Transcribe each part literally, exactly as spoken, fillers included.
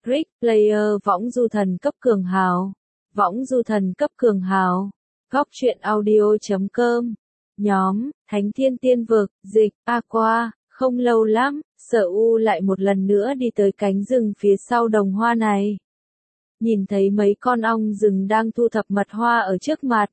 Rick Player võng du thần cấp cường hào. Võng du thần cấp cường hào. Góc truyện audio chấm com. Nhóm, Thánh Thiên Tiên Vực, dịch, Aqua. Không lâu lắm, Sở U lại một lần nữa đi tới cánh rừng phía sau đồng hoa này. Nhìn thấy mấy con ong rừng đang thu thập mật hoa ở trước mặt.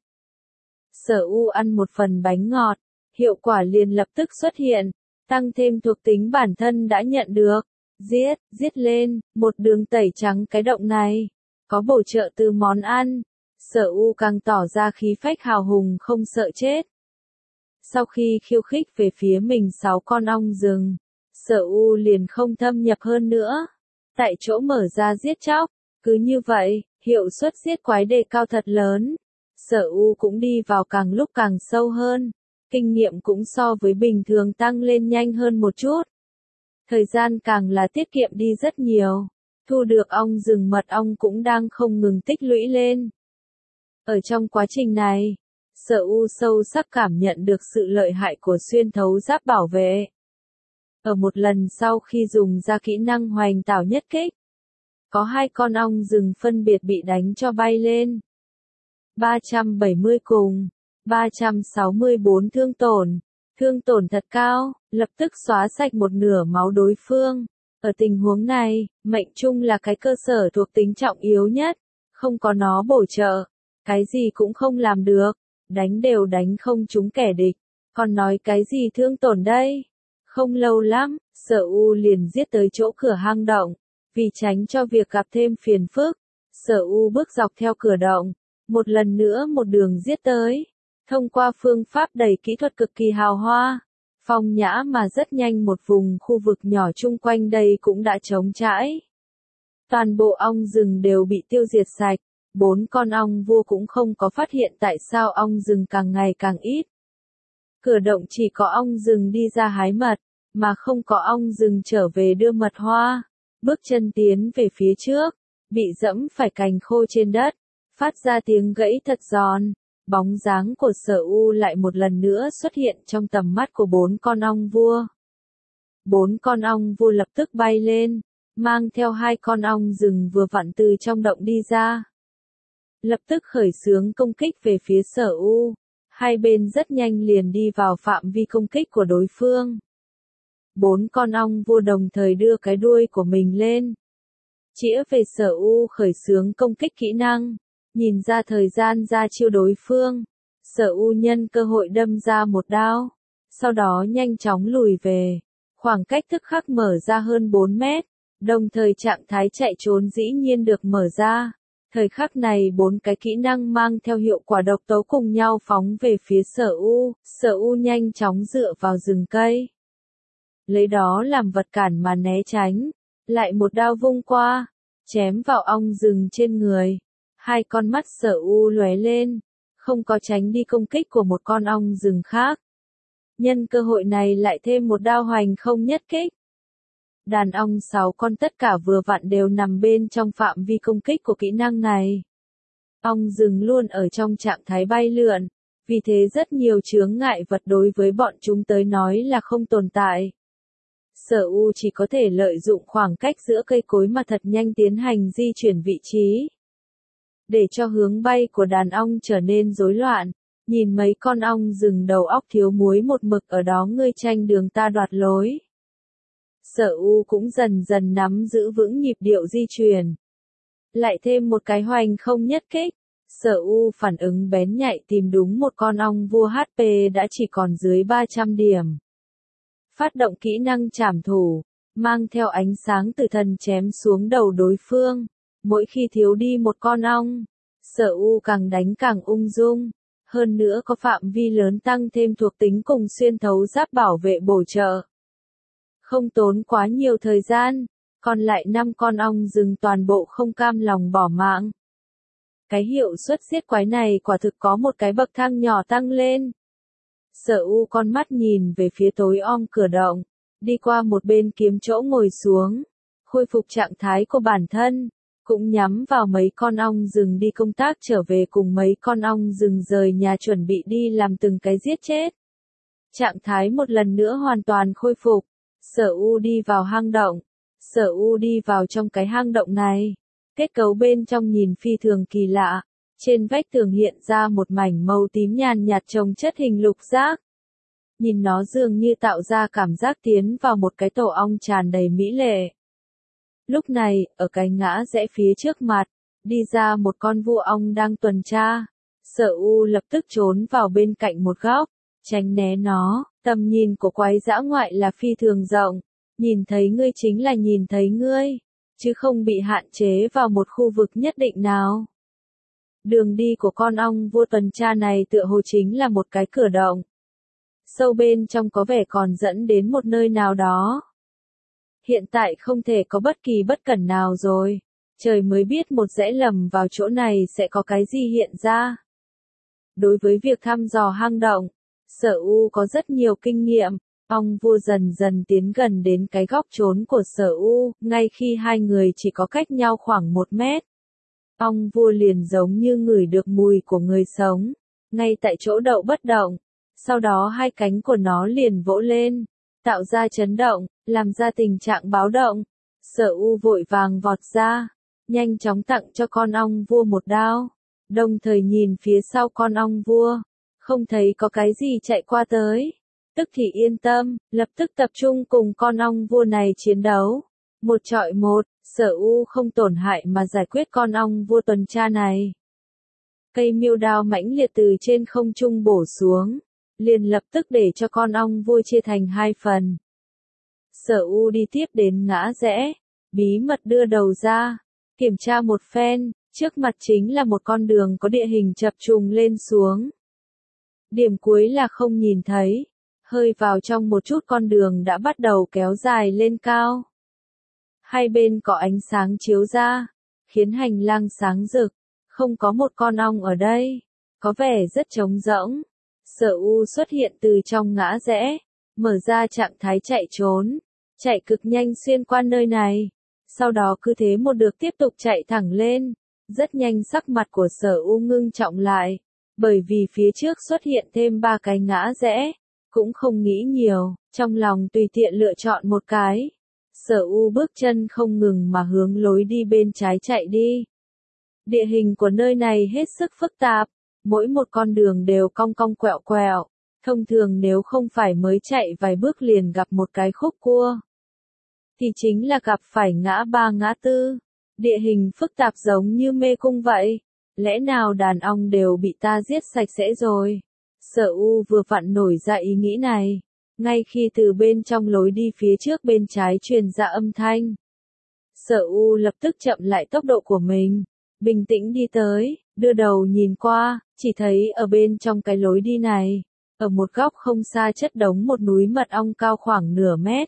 Sở U ăn một phần bánh ngọt, hiệu quả liền lập tức xuất hiện, tăng thêm thuộc tính bản thân đã nhận được. Giết, giết lên, một đường tẩy trắng cái động này. Có bổ trợ từ món ăn. Sở U càng tỏ ra khí phách hào hùng không sợ chết. Sau khi khiêu khích về phía mình sáu con ong rừng, Sở U liền không thâm nhập hơn nữa. Tại chỗ mở ra giết chóc, cứ như vậy, hiệu suất giết quái đề cao thật lớn. Sở U cũng đi vào càng lúc càng sâu hơn, kinh nghiệm cũng so với bình thường tăng lên nhanh hơn một chút. Thời gian càng là tiết kiệm đi rất nhiều, thu được ong rừng mật ong cũng đang không ngừng tích lũy lên. Ở trong quá trình này, Sở U sâu sắc cảm nhận được sự lợi hại của xuyên thấu giáp bảo vệ. Ở một lần sau khi dùng ra kỹ năng hoành tảo nhất kích, có hai con ong rừng phân biệt bị đánh cho bay lên. ba trăm bảy mươi cùng, ba trăm sáu mươi bốn thương tổn, thương tổn thật cao, lập tức xóa sạch một nửa máu đối phương. Ở tình huống này, mệnh trung là cái cơ sở thuộc tính trọng yếu nhất, không có nó bổ trợ, cái gì cũng không làm được, đánh đều đánh không trúng kẻ địch, còn nói cái gì thương tổn đây? Không lâu lắm, Sở U liền giết tới chỗ cửa hang động, vì tránh cho việc gặp thêm phiền phức, Sở U bước dọc theo cửa động, một lần nữa một đường giết tới, thông qua phương pháp đầy kỹ thuật cực kỳ hào hoa, phong nhã mà rất nhanh một vùng khu vực nhỏ chung quanh đây cũng đã trống trải. Toàn bộ ong rừng đều bị tiêu diệt sạch, bốn con ong vua cũng không có phát hiện tại sao ong rừng càng ngày càng ít. Cửa động chỉ có ong rừng đi ra hái mật, mà không có ong rừng trở về đưa mật hoa. Bước chân tiến về phía trước, bị dẫm phải cành khô trên đất, phát ra tiếng gãy thật giòn. Bóng dáng của Sở U lại một lần nữa xuất hiện trong tầm mắt của bốn con ong vua. Bốn con ong vua lập tức bay lên, mang theo hai con ong rừng vừa vặn từ trong động đi ra. Lập tức khởi xướng công kích về phía Sở U, hai bên rất nhanh liền đi vào phạm vi công kích của đối phương. Bốn con ong vua đồng thời đưa cái đuôi của mình lên, chĩa về Sở U khởi xướng công kích kỹ năng. Nhìn ra thời gian ra chiêu đối phương, Sở U nhân cơ hội đâm ra một đao, sau đó nhanh chóng lùi về, khoảng cách tức khắc mở ra hơn bốn mét, đồng thời trạng thái chạy trốn dĩ nhiên được mở ra. Thời khắc này bốn cái kỹ năng mang theo hiệu quả độc tố cùng nhau phóng về phía Sở U, Sở U nhanh chóng dựa vào rừng cây, lấy đó làm vật cản mà né tránh, lại một đao vung qua, chém vào ong rừng trên người. Hai con mắt Sở U lóe lên, không có tránh đi công kích của một con ong rừng khác. Nhân cơ hội này lại thêm một đao hoành không nhất kích. Đàn ong sáu con tất cả vừa vặn đều nằm bên trong phạm vi công kích của kỹ năng này. Ong rừng luôn ở trong trạng thái bay lượn, vì thế rất nhiều chướng ngại vật đối với bọn chúng tới nói là không tồn tại. Sở U chỉ có thể lợi dụng khoảng cách giữa cây cối mà thật nhanh tiến hành di chuyển vị trí, để cho hướng bay của đàn ong trở nên rối loạn. Nhìn mấy con ong rừng đầu óc thiếu muối một mực ở đó ngươi tranh đường ta đoạt lối. Sở U cũng dần dần nắm giữ vững nhịp điệu di chuyển. Lại thêm một cái hoành không nhất kích. Sở U phản ứng bén nhạy tìm đúng một con ong vua hát pê đã chỉ còn dưới ba trăm điểm. Phát động kỹ năng trảm thủ, mang theo ánh sáng từ thần chém xuống đầu đối phương. Mỗi khi thiếu đi một con ong, Sở U càng đánh càng ung dung, hơn nữa có phạm vi lớn tăng thêm thuộc tính cùng xuyên thấu giáp bảo vệ bổ trợ. Không tốn quá nhiều thời gian, còn lại năm con ong rừng toàn bộ không cam lòng bỏ mạng. Cái hiệu suất giết quái này quả thực có một cái bậc thang nhỏ tăng lên. Sở U con mắt nhìn về phía tối om cửa động, đi qua một bên kiếm chỗ ngồi xuống, khôi phục trạng thái của bản thân. Cũng nhắm vào mấy con ong rừng đi công tác trở về cùng mấy con ong rừng rời nhà chuẩn bị đi làm từng cái giết chết. Trạng thái một lần nữa hoàn toàn khôi phục, Sở U đi vào hang động, Sở U đi vào trong cái hang động này. Kết cấu bên trong nhìn phi thường kỳ lạ. Trên vách tường hiện ra một mảnh màu tím nhàn nhạt chồng chất hình lục giác. Nhìn nó dường như tạo ra cảm giác tiến vào một cái tổ ong tràn đầy mỹ lệ. Lúc này, ở cái ngã rẽ phía trước mặt, đi ra một con vua ong đang tuần tra. Sở U lập tức trốn vào bên cạnh một góc, tránh né nó. Tầm nhìn của quái dã ngoại là phi thường rộng. Nhìn thấy ngươi chính là nhìn thấy ngươi, chứ không bị hạn chế vào một khu vực nhất định nào. Đường đi của con ong vua tuần tra này tựa hồ chính là một cái cửa động. Sâu bên trong có vẻ còn dẫn đến một nơi nào đó. Hiện tại không thể có bất kỳ bất cẩn nào rồi. Trời mới biết một rẽ lầm vào chỗ này sẽ có cái gì hiện ra. Đối với việc thăm dò hang động, Sở U có rất nhiều kinh nghiệm. Ong vua dần dần tiến gần đến cái góc trốn của Sở U, ngay khi hai người chỉ có cách nhau khoảng một mét. Ong vua liền giống như ngửi được mùi của người sống, ngay tại chỗ đậu bất động. Sau đó hai cánh của nó liền vỗ lên, tạo ra chấn động, làm ra tình trạng báo động. Sở U vội vàng vọt ra, nhanh chóng tặng cho con ong vua một đao, đồng thời nhìn phía sau con ong vua, không thấy có cái gì chạy qua tới. Tức thì yên tâm, lập tức tập trung cùng con ong vua này chiến đấu. Một trọi một, Sở U không tổn hại mà giải quyết con ong vua tuần tra này. Cây miêu đao mãnh liệt từ trên không trung bổ xuống, liền lập tức để cho con ong vua chia thành hai phần. Sở U đi tiếp đến ngã rẽ, bí mật đưa đầu ra, kiểm tra một phen, trước mặt chính là một con đường có địa hình chập trùng lên xuống. Điểm cuối là không nhìn thấy, hơi vào trong một chút con đường đã bắt đầu kéo dài lên cao. Hai bên có ánh sáng chiếu ra, khiến hành lang sáng rực, không có một con ong ở đây, có vẻ rất trống rỗng. Sở U xuất hiện từ trong ngã rẽ, mở ra trạng thái chạy trốn, chạy cực nhanh xuyên qua nơi này, sau đó cứ thế một được tiếp tục chạy thẳng lên. Rất nhanh sắc mặt của Sở U ngưng trọng lại, bởi vì phía trước xuất hiện thêm ba cái ngã rẽ, cũng không nghĩ nhiều, trong lòng tùy tiện lựa chọn một cái. Sở U bước chân không ngừng mà hướng lối đi bên trái chạy đi. Địa hình của nơi này hết sức phức tạp, mỗi một con đường đều cong cong quẹo quẹo, thông thường nếu không phải mới chạy vài bước liền gặp một cái khúc cua, thì chính là gặp phải ngã ba ngã tư. Địa hình phức tạp giống như mê cung vậy, lẽ nào đàn ong đều bị ta giết sạch sẽ rồi? Sở U vừa vặn nổi ra ý nghĩ này, ngay khi từ bên trong lối đi phía trước bên trái truyền ra âm thanh. Sở U lập tức chậm lại tốc độ của mình, bình tĩnh đi tới, đưa đầu nhìn qua, chỉ thấy ở bên trong cái lối đi này, ở một góc không xa chất đống một núi mật ong cao khoảng nửa mét.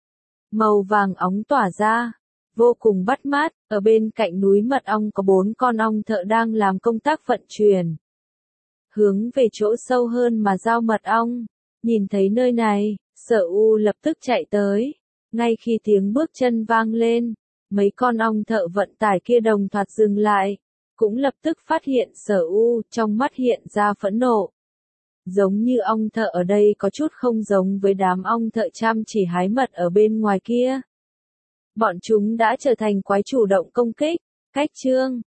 Màu vàng óng tỏa ra, vô cùng bắt mắt, ở bên cạnh núi mật ong có bốn con ong thợ đang làm công tác vận chuyển. Hướng về chỗ sâu hơn mà giao mật ong. Nhìn thấy nơi này, Sở U lập tức chạy tới. Ngay khi tiếng bước chân vang lên, mấy con ong thợ vận tải kia đồng thoạt dừng lại, cũng lập tức phát hiện Sở U, trong mắt hiện ra phẫn nộ. Giống như ong thợ ở đây có chút không giống với đám ong thợ chăm chỉ hái mật ở bên ngoài kia. Bọn chúng đã trở thành quái chủ động công kích. Cách chương